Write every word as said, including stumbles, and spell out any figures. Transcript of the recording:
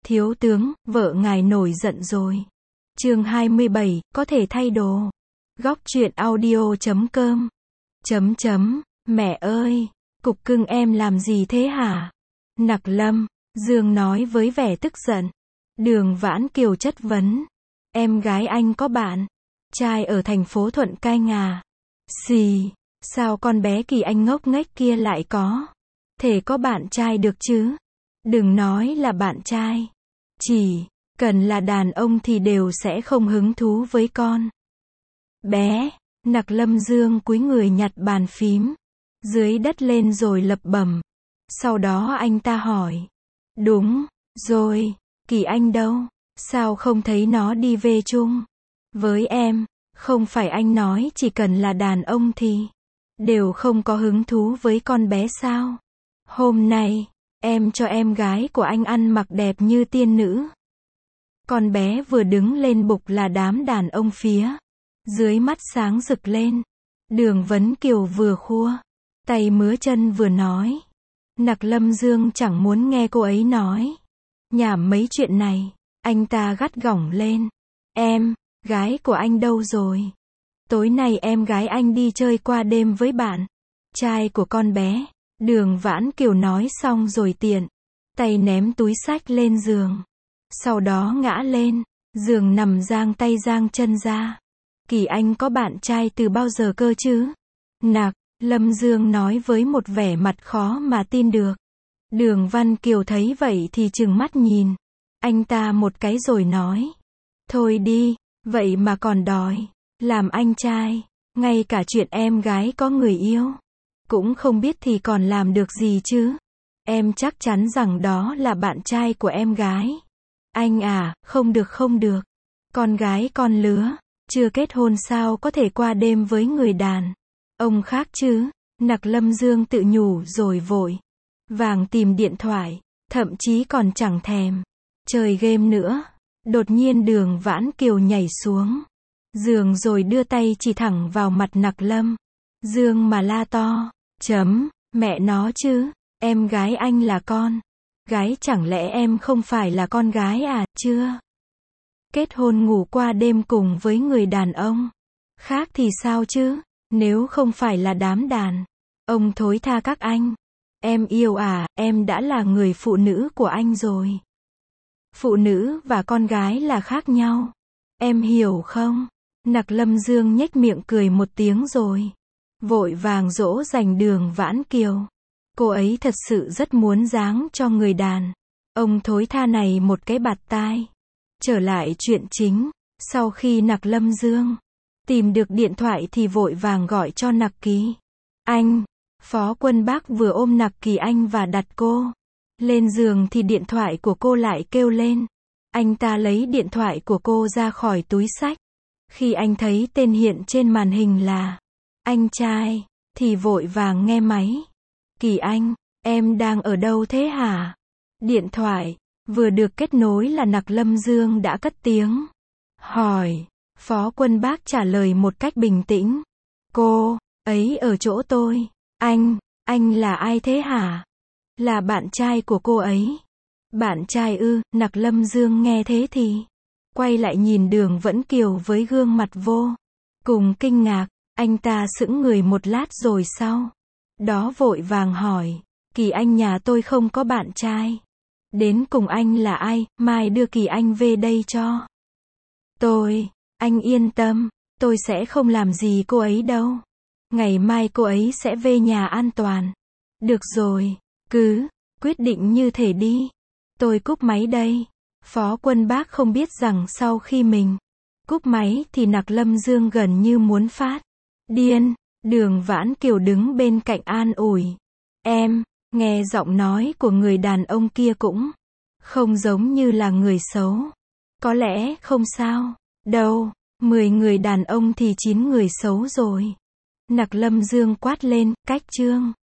Thiếu tướng, vợ ngài nổi giận rồi. Chương hai mươi bảy, có thể thay đồ. Góc truyện audio chấm com. Chấm chấm, mẹ ơi, cục cưng em làm gì thế hả? Nặc Lâm, Dương nói với vẻ tức giận. Đường Vãn Kiều chất vấn. Em gái anh có bạn trai ở thành phố Thuận Canh à? Xì, sao con bé Kỳ Anh ngốc nghếch kia lại có thể có bạn trai được chứ? Đừng nói là bạn trai, chỉ cần là đàn ông thì đều sẽ không hứng thú với con bé. Nặc Lâm Dương cúi người nhặt bàn phím dưới đất lên rồi lẩm bẩm. Sau đó anh ta hỏi. Đúng rồi, Kỳ Anh đâu? Sao không thấy nó đi về chung với em? Không phải anh nói chỉ cần là đàn ông thì đều không có hứng thú với con bé sao? Hôm nay, em cho em gái của anh ăn mặc đẹp như tiên nữ. Con bé vừa đứng lên bục là đám đàn ông phía dưới mắt sáng rực lên. Đường Vấn Kiều vừa khua tay mứa chân vừa nói. Nặc Lâm Dương chẳng muốn nghe cô ấy nói nhảm mấy chuyện này. Anh ta gắt gỏng lên. Em gái của anh đâu rồi? Tối nay em gái anh đi chơi qua đêm với bạn trai của con bé. Đường Vãn Kiều nói xong rồi tiện tay ném túi xách lên giường. Sau đó ngã lên giường nằm giang tay giang chân ra. Kỳ Anh có bạn trai từ bao giờ cơ chứ? Nặc Lâm Dương nói với một vẻ mặt khó mà tin được. Đường Văn Kiều thấy vậy thì trừng mắt nhìn anh ta một cái rồi nói. Thôi đi, vậy mà còn đòi làm anh trai, ngay cả chuyện em gái có người yêu cũng không biết thì còn làm được gì chứ? Em chắc chắn rằng đó là bạn trai của em gái. Anh à, không được không được. Con gái con lứa, chưa kết hôn sao có thể qua đêm với người đàn ông khác chứ? Nặc Lâm Dương tự nhủ rồi vội vàng tìm điện thoại, thậm chí còn chẳng thèm chơi game nữa. Đột nhiên Đường Vãn Kiều nhảy xuống giường rồi đưa tay chỉ thẳng vào mặt Nặc Lâm Dương mà la to. Chấm, mẹ nó chứ, em gái anh là con gái, chẳng lẽ em không phải là con gái à? Chưa kết hôn ngủ qua đêm cùng với người đàn ông khác thì sao chứ? Nếu không phải là đám đàn ông thối tha các anh em yêu à, em đã là người phụ nữ của anh rồi. Phụ nữ và con gái là khác nhau, em hiểu không? Nặc Lâm Dương nhếch miệng cười một tiếng rồi vội vàng dỗ dành Đường Vãn Kiều. Cô ấy thật sự rất muốn giáng cho người đàn ông thối tha này một cái bạt tai. Trở lại chuyện chính, sau khi Nặc Lâm Dương tìm được điện thoại thì vội vàng gọi cho Nặc Kỳ Anh. Phó Quân Bác vừa ôm Nặc Kỳ Anh và đặt cô lên giường thì điện thoại của cô lại kêu lên. Anh ta lấy điện thoại của cô ra khỏi túi xách. Khi anh thấy tên hiện trên màn hình là anh trai, thì vội vàng nghe máy. Kỳ Anh, em đang ở đâu thế hả? Điện thoại vừa được kết nối là Nặc Lâm Dương đã cất tiếng hỏi. Phó Quân Bác trả lời một cách bình tĩnh. Cô ấy ở chỗ tôi. Anh, anh là ai thế hả? Là bạn trai của cô ấy. Bạn trai ư? Nặc Lâm Dương nghe thế thì quay lại nhìn Đường Vẫn Kiều với gương mặt vô cùng kinh ngạc. Anh ta sững người một lát rồi sau đó vội vàng hỏi. Kỳ Anh, nhà tôi không có bạn trai. Đến cùng anh là ai? Mai đưa Kỳ Anh về đây cho tôi. Anh yên tâm, tôi sẽ không làm gì cô ấy đâu. Ngày mai cô ấy sẽ về nhà an toàn. Được rồi, cứ quyết định như thế đi. Tôi cúp máy đây. Phó Quân Bác không biết rằng sau khi mình cúp máy thì Nặc Lâm Dương gần như muốn phát điên. Đường Vãn Kiều đứng bên cạnh an ủi. Em, nghe giọng nói của người đàn ông kia cũng không giống như là người xấu. Có lẽ không sao đâu, mười người đàn ông thì chín người xấu rồi. Nặc Lâm Dương quát lên. Cách chương